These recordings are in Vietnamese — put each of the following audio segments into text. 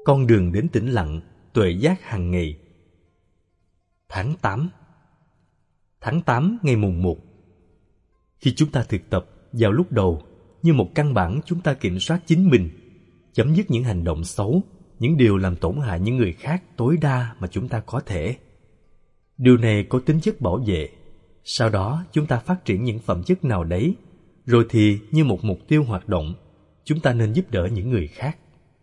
con đường đến tĩnh lặng, tuệ giác hàng ngày. Tháng 8. Tháng 8 ngày mùng 1. Khi chúng ta thực tập vào lúc đầu, như một căn bản chúng ta kiểm soát chính mình, chấm dứt những hành động xấu, những điều làm tổn hại những người khác tối đa mà chúng ta có thể. Điều này có tính chất bảo vệ. Sau đó chúng ta phát triển những phẩm chất nào đấy, rồi thì như một mục tiêu hoạt động, chúng ta nên giúp đỡ những người khác.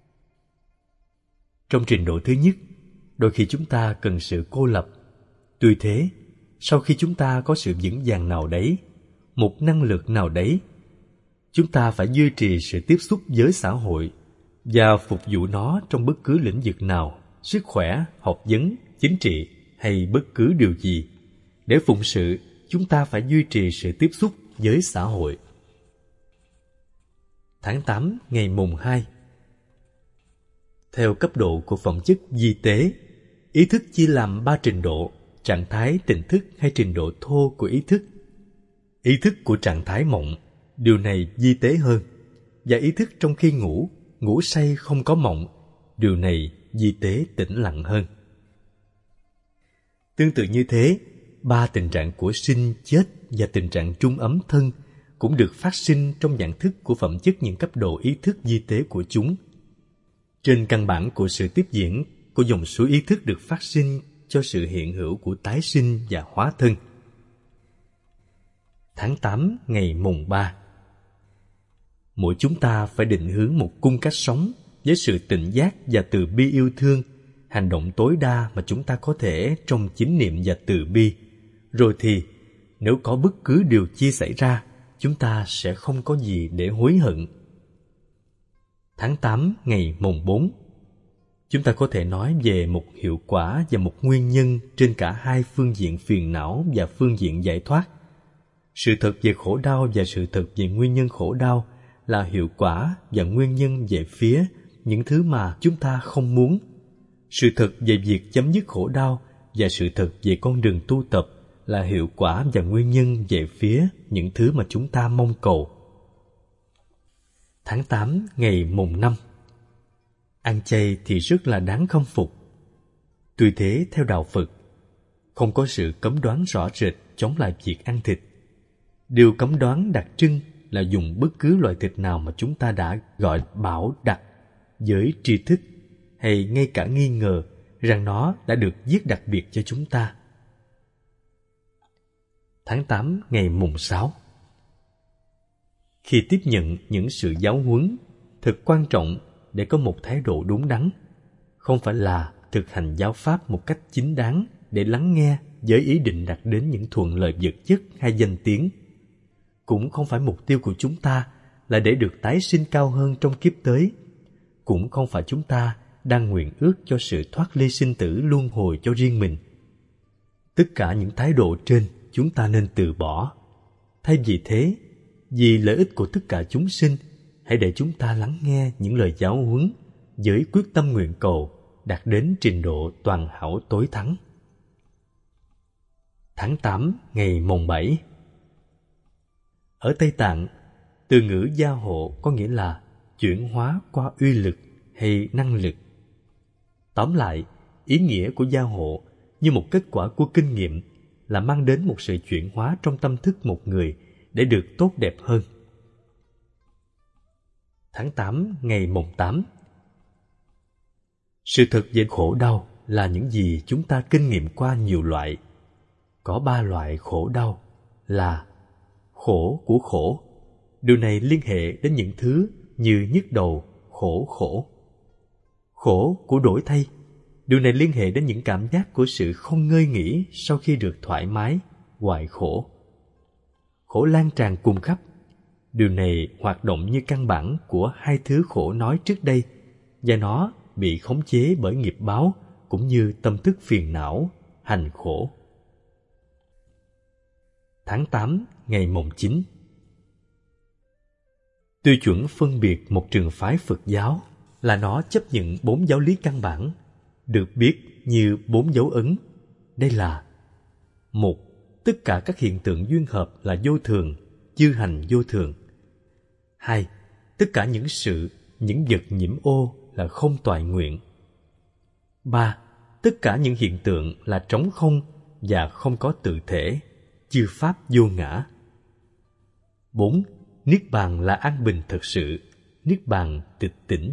Trong trình độ thứ nhất, đôi khi chúng ta cần sự cô lập. Tuy thế, sau khi chúng ta có sự vững vàng nào đấy, một năng lực nào đấy, chúng ta phải duy trì sự tiếp xúc với xã hội và phục vụ nó trong bất cứ lĩnh vực nào, sức khỏe, học vấn, chính trị hay bất cứ điều gì. Để phụng sự, chúng ta phải duy trì sự tiếp xúc với xã hội. Tháng 8 ngày mùng 2. Theo cấp độ của phẩm chất vi tế, ý thức chia làm 3 trình độ: trạng thái tỉnh thức hay trình độ thô của ý thức. Ý thức của trạng thái mộng, điều này vi tế hơn, và ý thức trong khi ngủ, ngủ say không có mộng, điều này vi tế tĩnh lặng hơn. Tương tự như thế, 3 tình trạng của sinh, chết và tình trạng trung ấm thân cũng được phát sinh trong dạng thức của phẩm chất những cấp độ ý thức vi tế của chúng. Trên căn bản của sự tiếp diễn của dòng suối ý thức được phát sinh cho sự hiện hữu của tái sinh và hóa thân. Tháng 8 ngày mùng 3. Mỗi chúng ta phải định hướng một cung cách sống với sự tỉnh giác và từ bi yêu thương, hành động tối đa mà chúng ta có thể trong chánh niệm và từ bi. Rồi thì, nếu có bất cứ điều chi xảy ra, chúng ta sẽ không có gì để hối hận. Tháng 8 ngày mùng 4. Chúng ta có thể nói về một hiệu quả và một nguyên nhân trên cả hai phương diện phiền não và phương diện giải thoát. Sự thật về khổ đau và sự thật về nguyên nhân khổ đau là hiệu quả và nguyên nhân về phía những thứ mà chúng ta không muốn. Sự thật về việc chấm dứt khổ đau và sự thật về con đường tu tập là hiệu quả và nguyên nhân về phía những thứ mà chúng ta mong cầu. Tháng 8 ngày mùng 5. Ăn chay thì rất là đáng khâm phục. Tuy thế, theo đạo Phật, không có sự cấm đoán rõ rệt chống lại việc ăn thịt. Điều cấm đoán đặc trưng là dùng bất cứ loại thịt nào mà chúng ta đã gọi bảo đặc với tri thức, hay ngay cả nghi ngờ rằng nó đã được giết đặc biệt cho chúng ta. Tháng 8 ngày mùng 6. Khi tiếp nhận những sự giáo huấn, thật quan trọng để có một thái độ đúng đắn, không phải là thực hành giáo pháp một cách chính đáng để lắng nghe với ý định đạt đến những thuận lợi vật chất hay danh tiếng. Cũng không phải mục tiêu của chúng ta là để được tái sinh cao hơn trong kiếp tới. Cũng không phải chúng ta đang nguyện ước cho sự thoát ly sinh tử luân hồi cho riêng mình. Tất cả những thái độ trên chúng ta nên từ bỏ. Thay vì thế, vì lợi ích của tất cả chúng sinh, hãy để chúng ta lắng nghe những lời giáo huấn với quyết tâm nguyện cầu đạt đến trình độ toàn hảo tối thắng. Tháng 8 ngày mùng 7. Ở Tây Tạng, từ ngữ gia hộ có nghĩa là chuyển hóa qua uy lực hay năng lực. Tóm lại, ý nghĩa của gia hộ như một kết quả của kinh nghiệm là mang đến một sự chuyển hóa trong tâm thức một người để được tốt đẹp hơn. Tháng 8 ngày mùng 8. Sự thật về khổ đau là những gì chúng ta kinh nghiệm qua nhiều loại. Có 3 loại khổ đau là khổ của khổ. Điều này liên hệ đến những thứ như nhức đầu, khổ. Khổ của đổi thay. Điều này liên hệ đến những cảm giác của sự không ngơi nghỉ sau khi được thoải mái, hoài khổ. Khổ lan tràn cùng khắp. Điều này hoạt động như căn bản của hai thứ khổ nói trước đây, và nó bị khống chế bởi nghiệp báo cũng như tâm thức phiền não, hành khổ. Tháng 8 ngày mùng 9. Tiêu chuẩn phân biệt một trường phái Phật giáo là nó chấp nhận 4 giáo lý căn bản, được biết như 4 dấu ấn. Đây là: 1. Tất cả các hiện tượng duyên hợp là vô thường, chư hành vô thường. 2. Tất cả những sự, những vật nhiễm ô là không toại nguyện. 3. Tất cả những hiện tượng là trống không và không có tự thể, chư pháp vô ngã. 4. Niết bàn là an bình thật sự, niết bàn tịch tỉnh.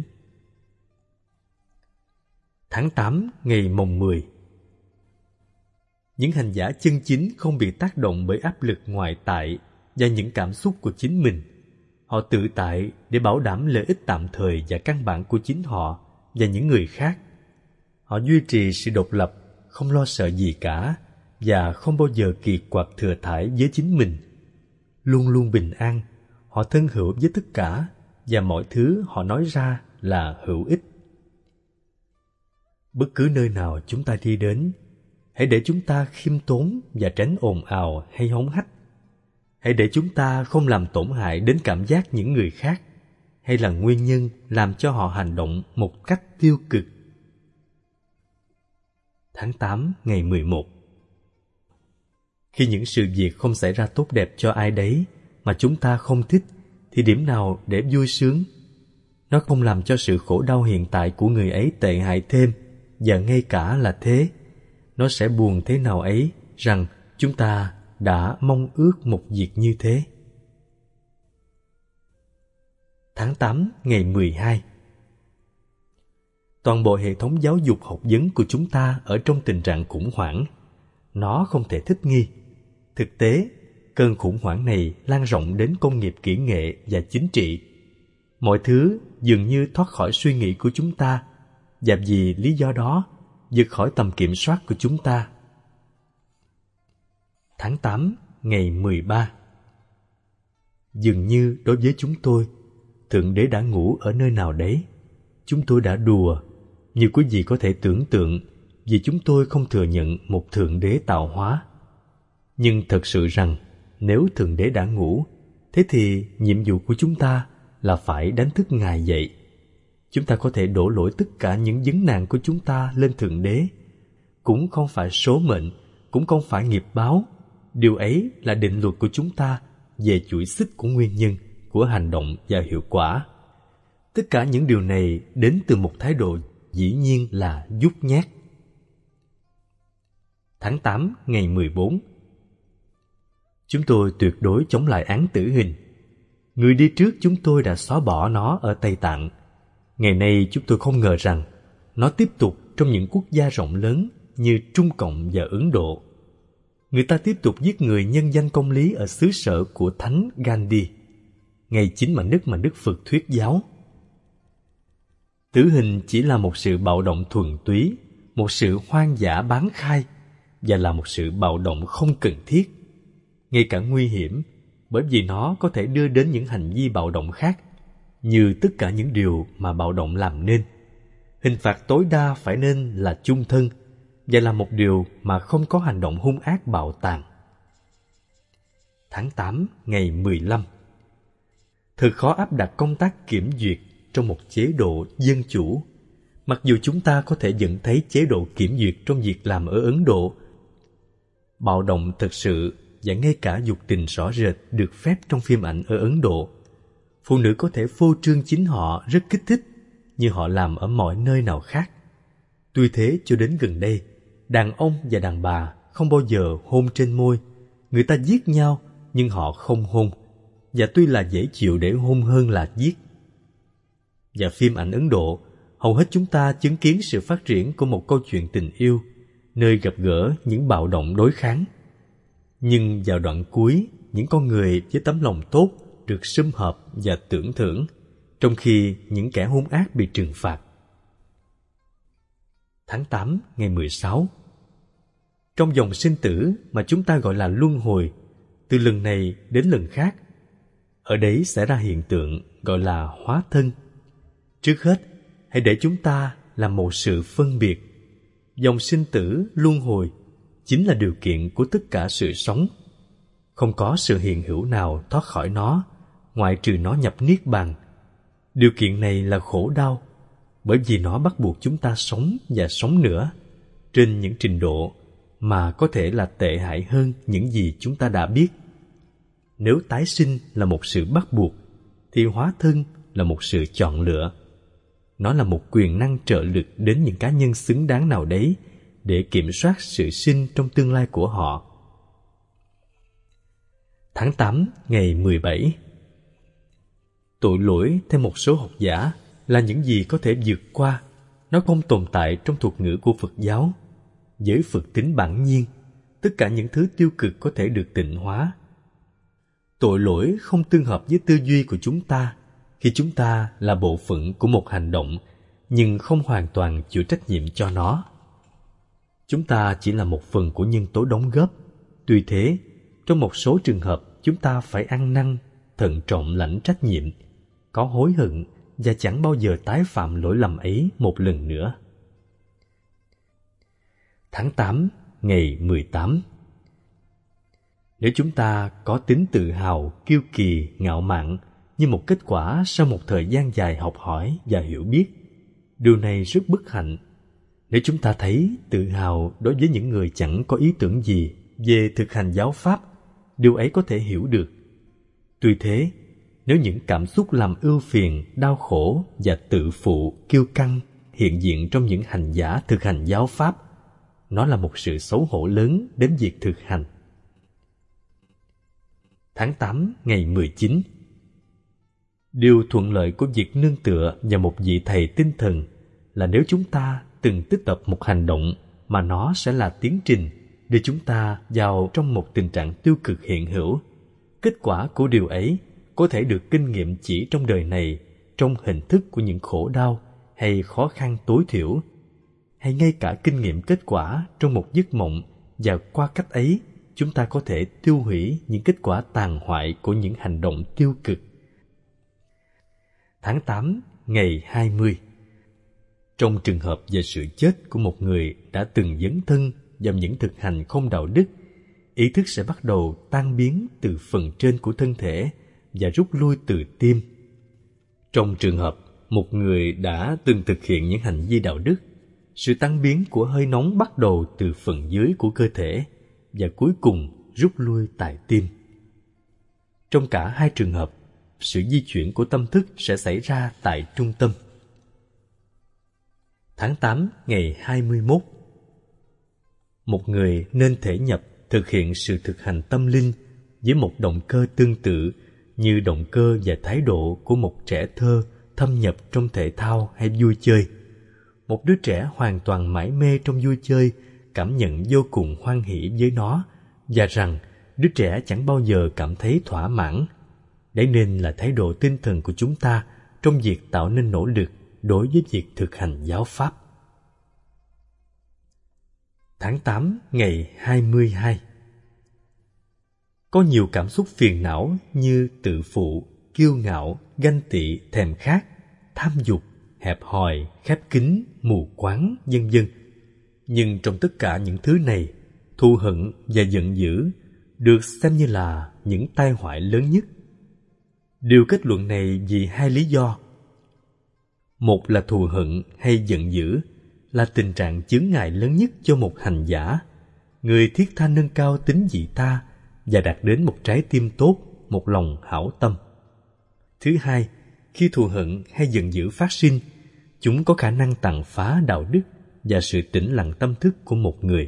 Tháng 8 ngày mồng 10. Những hành giả chân chính không bị tác động bởi áp lực ngoại tại và những cảm xúc của chính mình. Họ tự tại để bảo đảm lợi ích tạm thời và căn bản của chính họ và những người khác. Họ duy trì sự độc lập, không lo sợ gì cả và không bao giờ kiệt quặc thừa thãi với chính mình. Luôn luôn bình an, họ thân hữu với tất cả và mọi thứ họ nói ra là hữu ích. Bất cứ nơi nào chúng ta đi đến, hãy để chúng ta khiêm tốn và tránh ồn ào hay hống hách. Hãy để chúng ta không làm tổn hại đến cảm giác những người khác hay là nguyên nhân làm cho họ hành động một cách tiêu cực. Tháng 8 ngày 11. Khi những sự việc không xảy ra tốt đẹp cho ai đấy mà chúng ta không thích, thì điểm nào để vui sướng? Nó không làm cho sự khổ đau hiện tại của người ấy tệ hại thêm, và ngay cả là thế, nó sẽ buồn thế nào ấy rằng chúng ta đã mong ước một việc như thế. Tháng 8 ngày 12. Toàn bộ hệ thống giáo dục học vấn của chúng ta ở trong tình trạng khủng hoảng. Nó không thể thích nghi. Thực tế, cơn khủng hoảng này lan rộng đến công nghiệp kỹ nghệ và chính trị. Mọi thứ dường như thoát khỏi suy nghĩ của chúng ta, và vì lý do đó, vượt khỏi tầm kiểm soát của chúng ta. Tháng 8 ngày 13. Dường như đối với chúng tôi, Thượng Đế đã ngủ ở nơi nào đấy. Chúng tôi đã đùa, như quý vị có thể tưởng tượng, vì chúng tôi không thừa nhận một Thượng Đế tạo hóa. Nhưng thật sự rằng, nếu Thượng Đế đã ngủ, thế thì nhiệm vụ của chúng ta là phải đánh thức Ngài dậy. Chúng ta có thể đổ lỗi tất cả những vấn nạn của chúng ta lên Thượng Đế. Cũng không phải số mệnh, cũng không phải nghiệp báo. Điều ấy là định luật của chúng ta về chuỗi xích của nguyên nhân, của hành động và hiệu quả. Tất cả những điều này đến từ một thái độ dĩ nhiên là nhút nhát. Tháng 8 ngày 14. Chúng tôi tuyệt đối chống lại án tử hình. Người đi trước chúng tôi đã xóa bỏ nó ở Tây Tạng. Ngày nay chúng tôi không ngờ rằng nó tiếp tục trong những quốc gia rộng lớn như Trung Cộng và Ấn Độ. Người ta tiếp tục giết người nhân danh công lý ở xứ sở của Thánh Gandhi, ngay chính mảnh đất mà Đức Phật thuyết giáo. Tử hình chỉ là một sự bạo động thuần túy, một sự hoang dã bán khai, và là một sự bạo động không cần thiết, ngay cả nguy hiểm, bởi vì nó có thể đưa đến những hành vi bạo động khác, như tất cả những điều mà bạo động làm nên. Hình phạt tối đa phải nên là chung thân, và là một điều mà không có hành động hung ác bạo tàn. Tháng 8 ngày 15. Thật khó áp đặt công tác kiểm duyệt trong một chế độ dân chủ. Mặc dù chúng ta có thể nhận thấy chế độ kiểm duyệt trong việc làm ở Ấn Độ, bạo động thực sự và ngay cả dục tình rõ rệt được phép trong phim ảnh ở Ấn Độ. Phụ nữ có thể phô trương chính họ rất kích thích, như họ làm ở mọi nơi nào khác. Tuy thế, cho đến gần đây, đàn ông và đàn bà không bao giờ hôn trên môi. Người ta giết nhau, nhưng họ không hôn. Và tuy là dễ chịu để hôn hơn là giết. Và phim ảnh Ấn Độ, hầu hết chúng ta chứng kiến sự phát triển của một câu chuyện tình yêu, nơi gặp gỡ những bạo động đối kháng. Nhưng vào đoạn cuối, những con người với tấm lòng tốt được sum họp và tưởng thưởng, trong khi những kẻ hung ác bị trừng phạt. Tháng 8 ngày 16. Trong dòng sinh tử mà chúng ta gọi là luân hồi, từ lần này đến lần khác, ở đấy xảy ra hiện tượng gọi là hóa thân. Trước hết, hãy để chúng ta làm một sự phân biệt. Dòng sinh tử luân hồi chính là điều kiện của tất cả sự sống. Không có sự hiện hữu nào thoát khỏi nó, ngoại trừ nó nhập niết bàn. Điều kiện này là khổ đau, bởi vì nó bắt buộc chúng ta sống và sống nữa, trên những trình độ mà có thể là tệ hại hơn những gì chúng ta đã biết. Nếu tái sinh là một sự bắt buộc, thì hóa thân là một sự chọn lựa. Nó là một quyền năng trợ lực đến những cá nhân xứng đáng nào đấy để kiểm soát sự sinh trong tương lai của họ. Tháng 8 ngày 17. Tội lỗi theo một số học giả là những gì có thể vượt qua. Nó không tồn tại trong thuật ngữ của Phật giáo. Với Phật tính bản nhiên, tất cả những thứ tiêu cực có thể được tịnh hóa. Tội lỗi không tương hợp với tư duy của chúng ta khi chúng ta là bộ phận của một hành động nhưng không hoàn toàn chịu trách nhiệm cho nó. Chúng ta chỉ là một phần của nhân tố đóng góp. Tuy thế, trong một số trường hợp chúng ta phải ăn năn, thận trọng lãnh trách nhiệm, có hối hận và chẳng bao giờ tái phạm lỗi lầm ấy một lần nữa. Tháng 8 ngày 18. Nếu chúng ta có tính tự hào, kiêu kỳ, ngạo mạn như một kết quả sau một thời gian dài học hỏi và hiểu biết, điều này rất bất hạnh. Nếu chúng ta thấy tự hào đối với những người chẳng có ý tưởng gì về thực hành giáo pháp, điều ấy có thể hiểu được. Tuy thế, nếu những cảm xúc làm ưu phiền, đau khổ và tự phụ, kiêu căng hiện diện trong những hành giả thực hành giáo pháp, nó là một sự xấu hổ lớn đến việc thực hành. Tháng 8 ngày 19. Điều thuận lợi của việc nương tựa vào một vị thầy tinh thần là nếu chúng ta từng tích tập một hành động mà nó sẽ là tiến trình đưa chúng ta vào trong một tình trạng tiêu cực hiện hữu. Kết quả của điều ấy có thể được kinh nghiệm chỉ trong đời này, trong hình thức của những khổ đau hay khó khăn tối thiểu, hay ngay cả kinh nghiệm kết quả trong một giấc mộng, và qua cách ấy chúng ta có thể tiêu hủy những kết quả tàn hoại của những hành động tiêu cực. Tháng 8 ngày 20. Trong trường hợp về sự chết của một người đã từng dấn thân vào những thực hành không đạo đức, ý thức sẽ bắt đầu tan biến từ phần trên của thân thể và rút lui từ tim. Trong trường hợp một người đã từng thực hiện những hành vi đạo đức, sự tan biến của hơi nóng bắt đầu từ phần dưới của cơ thể và cuối cùng rút lui tại tim. Trong cả hai trường hợp, sự di chuyển của tâm thức sẽ xảy ra tại trung tâm. Tháng 8 ngày 21. Một người nên thể nhập thực hiện sự thực hành tâm linh với một động cơ tương tự như động cơ và thái độ của một trẻ thơ thâm nhập trong thể thao hay vui chơi. Một đứa trẻ hoàn toàn mải mê trong vui chơi cảm nhận vô cùng hoan hỷ với nó, và rằng đứa trẻ chẳng bao giờ cảm thấy thỏa mãn. Đấy nên là thái độ tinh thần của chúng ta trong việc tạo nên nỗ lực đối với việc thực hành giáo pháp. Tháng 8 ngày 22. Có nhiều cảm xúc phiền não như tự phụ, kiêu ngạo, ganh tị, thèm khát, tham dục, hẹp hòi, khép kín, mù quáng, vân vân. Nhưng trong tất cả những thứ này, thù hận và giận dữ được xem như là những tai họa lớn nhất. Điều kết luận này vì hai lý do. Một là thù hận hay giận dữ là tình trạng chướng ngại lớn nhất cho một hành giả, người thiết tha nâng cao tính vị tha và đạt đến một trái tim tốt, một lòng hảo tâm. Thứ hai, khi thù hận hay giận dữ phát sinh, chúng có khả năng tàn phá đạo đức và sự tĩnh lặng tâm thức của một người.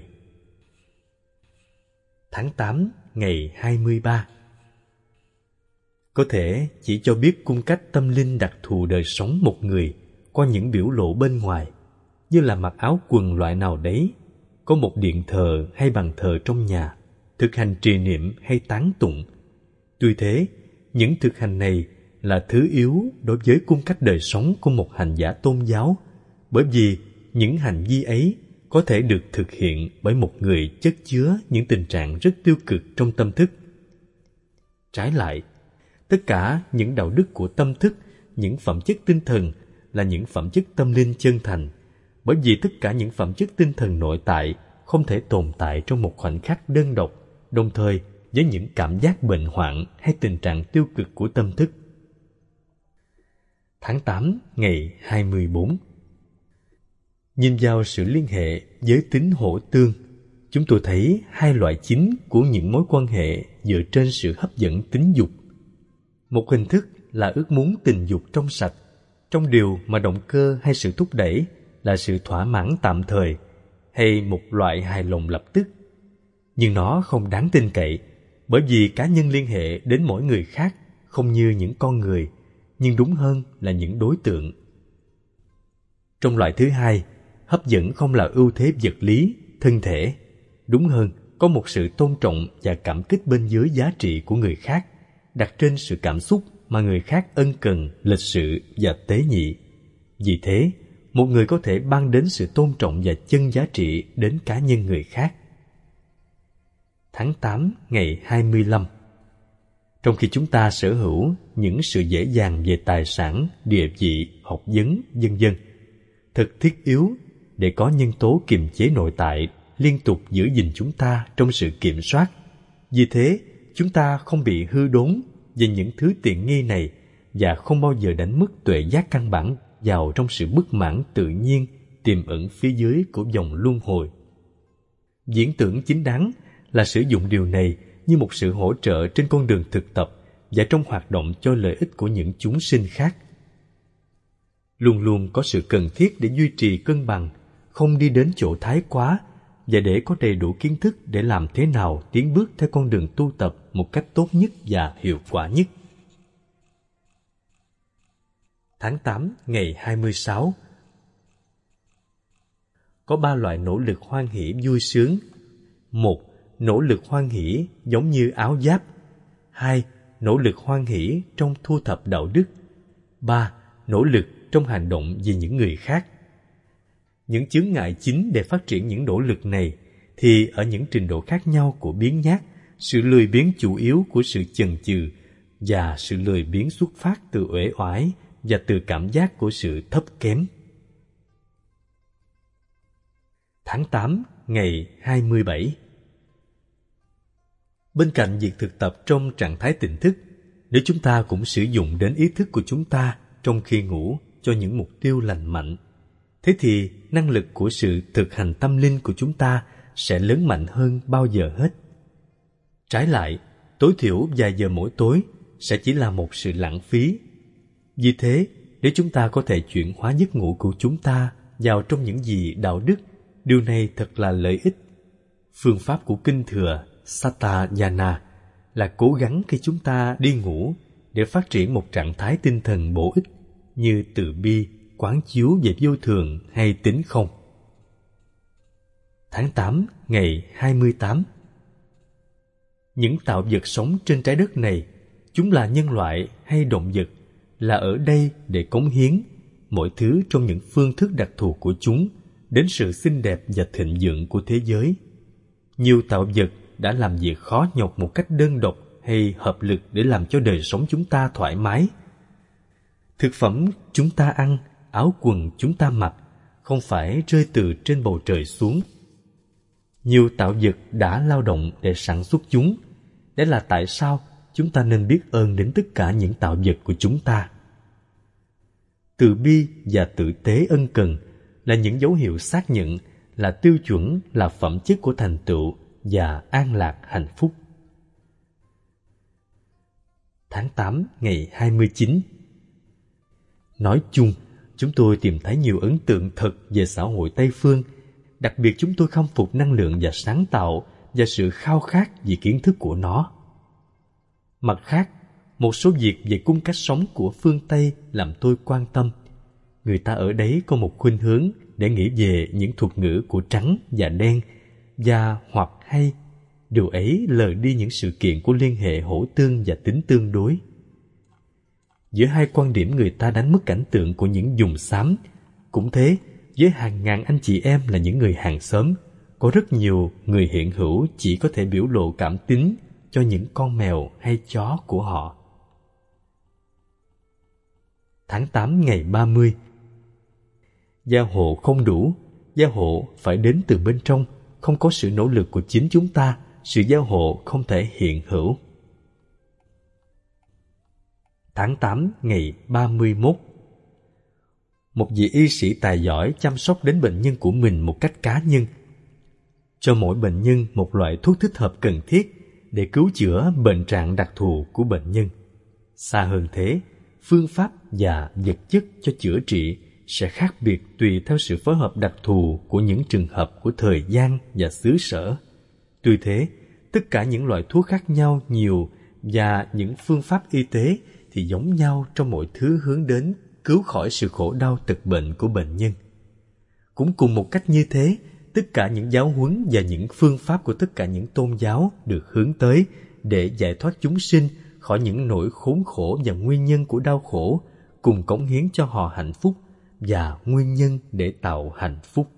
Tháng 8 ngày 23. Có thể chỉ cho biết cung cách tâm linh đặc thù đời sống một người qua những biểu lộ bên ngoài, như là mặc áo quần loại nào đấy, có một điện thờ hay bàn thờ trong nhà, thực hành trì niệm hay tán tụng. Tuy thế, những thực hành này là thứ yếu đối với cung cách đời sống của một hành giả tôn giáo, bởi vì những hành vi ấy có thể được thực hiện bởi một người chất chứa những tình trạng rất tiêu cực trong tâm thức. Trái lại, tất cả những đạo đức của tâm thức, những phẩm chất tinh thần là những phẩm chất tâm linh chân thành, bởi vì tất cả những phẩm chất tinh thần nội tại không thể tồn tại trong một khoảnh khắc đơn độc, đồng thời với những cảm giác bệnh hoạn hay tình trạng tiêu cực của tâm thức. Tháng 8 ngày 24. Nhìn vào sự liên hệ với tính hỗ tương, chúng tôi thấy hai loại chính của những mối quan hệ dựa trên sự hấp dẫn tính dục. Một hình thức là ước muốn tình dục trong sạch, trong điều mà động cơ hay sự thúc đẩy là sự thỏa mãn tạm thời hay một loại hài lòng lập tức. Nhưng nó không đáng tin cậy, bởi vì cá nhân liên hệ đến mỗi người khác không như những con người, nhưng đúng hơn là những đối tượng. Trong loại thứ hai, hấp dẫn không là ưu thế vật lý, thân thể. Đúng hơn, có một sự tôn trọng và cảm kích bên dưới giá trị của người khác, đặt trên sự cảm xúc mà người khác ân cần, lịch sự và tế nhị. Vì thế, một người có thể ban đến sự tôn trọng và chân giá trị đến cá nhân người khác. Tháng 8 ngày 25. Trong khi chúng ta sở hữu những sự dễ dàng về tài sản, địa vị, học vấn, vân vân, thật thiết yếu để có nhân tố kiềm chế nội tại liên tục giữ gìn chúng ta trong sự kiểm soát. Vì thế, chúng ta không bị hư đốn về những thứ tiện nghi này và không bao giờ đánh mất tuệ giác căn bản vào trong sự bất mãn tự nhiên tiềm ẩn phía dưới của vòng luân hồi. Diễn tưởng chính đáng là sử dụng điều này như một sự hỗ trợ trên con đường thực tập và trong hoạt động cho lợi ích của những chúng sinh khác. Luôn luôn có sự cần thiết để duy trì cân bằng, không đi đến chỗ thái quá, và để có đầy đủ kiến thức để làm thế nào tiến bước theo con đường tu tập một cách tốt nhất và hiệu quả nhất. Tháng 8 ngày 26. Có 3 loại nỗ lực hoan hỷ vui sướng. 1. Nỗ lực hoan hỷ giống như áo giáp. 2. Nỗ lực hoan hỷ trong thu thập đạo đức. 3. Nỗ lực trong hành động vì những người khác. Những chướng ngại chính để phát triển những nỗ lực này thì ở những trình độ khác nhau của biếng nhác, sự lười biếng chủ yếu của sự chần chừ và sự lười biếng xuất phát từ uể oải và từ cảm giác của sự thấp kém. Tháng 8 ngày 27. Bên cạnh việc thực tập trong trạng thái tỉnh thức, nếu chúng ta cũng sử dụng đến ý thức của chúng ta trong khi ngủ cho những mục tiêu lành mạnh, thế thì năng lực của sự thực hành tâm linh của chúng ta sẽ lớn mạnh hơn bao giờ hết. Trái lại, tối thiểu vài giờ mỗi tối sẽ chỉ là một sự lãng phí. Vì thế, nếu chúng ta có thể chuyển hóa giấc ngủ của chúng ta vào trong những gì đạo đức, điều này thật là lợi ích. Phương pháp của Kinh Thừa Satayana là cố gắng khi chúng ta đi ngủ để phát triển một trạng thái tinh thần bổ ích như từ bi, quán chiếu về vô thường hay tính không. Tháng 8 ngày 28. Những tạo vật sống trên trái đất này, chúng là nhân loại hay động vật, là ở đây để cống hiến mọi thứ trong những phương thức đặc thù của chúng đến sự xinh đẹp và thịnh vượng của thế giới. Nhiều tạo vật đã làm việc khó nhọc một cách đơn độc hay hợp lực để làm cho đời sống chúng ta thoải mái. Thực phẩm chúng ta ăn, áo quần chúng ta mặc không phải rơi từ trên bầu trời xuống. Nhiều tạo vật đã lao động để sản xuất chúng. Đấy là tại sao chúng ta nên biết ơn đến tất cả những tạo vật của chúng ta. Từ bi và tử tế ân cần là những dấu hiệu xác nhận, là tiêu chuẩn, là phẩm chất của thành tựu và an lạc hạnh phúc. Tháng 8 ngày 29. Nói chung, chúng tôi tìm thấy nhiều ấn tượng thật về xã hội Tây Phương. Đặc biệt chúng tôi khâm phục năng lượng và sáng tạo và sự khao khát vì kiến thức của nó. Mặt khác, một số việc về cung cách sống của phương Tây làm tôi quan tâm. Người ta ở đấy có một khuynh hướng để nghĩ về những thuật ngữ của trắng và đen, và hoặc hay điều ấy lờ đi những sự kiện của liên hệ hỗ tương và tính tương đối. Giữa hai quan điểm người ta đánh mất cảnh tượng của những vùng xám. Cũng thế, với hàng ngàn anh chị em là những người hàng xóm, có rất nhiều người hiện hữu chỉ có thể biểu lộ cảm tính cho những con mèo hay chó của họ. Tháng 8 ngày 30. Gia hộ không đủ, gia hộ phải đến từ bên trong, không có sự nỗ lực của chính chúng ta, sự gia hộ không thể hiện hữu. Tháng 8 ngày 31. Một vị y sĩ tài giỏi chăm sóc đến bệnh nhân của mình một cách cá nhân, cho mỗi bệnh nhân một loại thuốc thích hợp cần thiết để cứu chữa bệnh trạng đặc thù của bệnh nhân. Xa hơn thế, phương pháp và vật chất cho chữa trị sẽ khác biệt tùy theo sự phối hợp đặc thù của những trường hợp của thời gian và xứ sở. Tuy thế, tất cả những loại thuốc khác nhau nhiều và những phương pháp y tế thì giống nhau trong mọi thứ hướng đến cứu khỏi sự khổ đau tật bệnh của bệnh nhân. Cũng cùng một cách như thế, tất cả những giáo huấn và những phương pháp của tất cả những tôn giáo được hướng tới để giải thoát chúng sinh khỏi những nỗi khốn khổ và nguyên nhân của đau khổ, cùng cống hiến cho họ hạnh phúc và nguyên nhân để tạo hạnh phúc.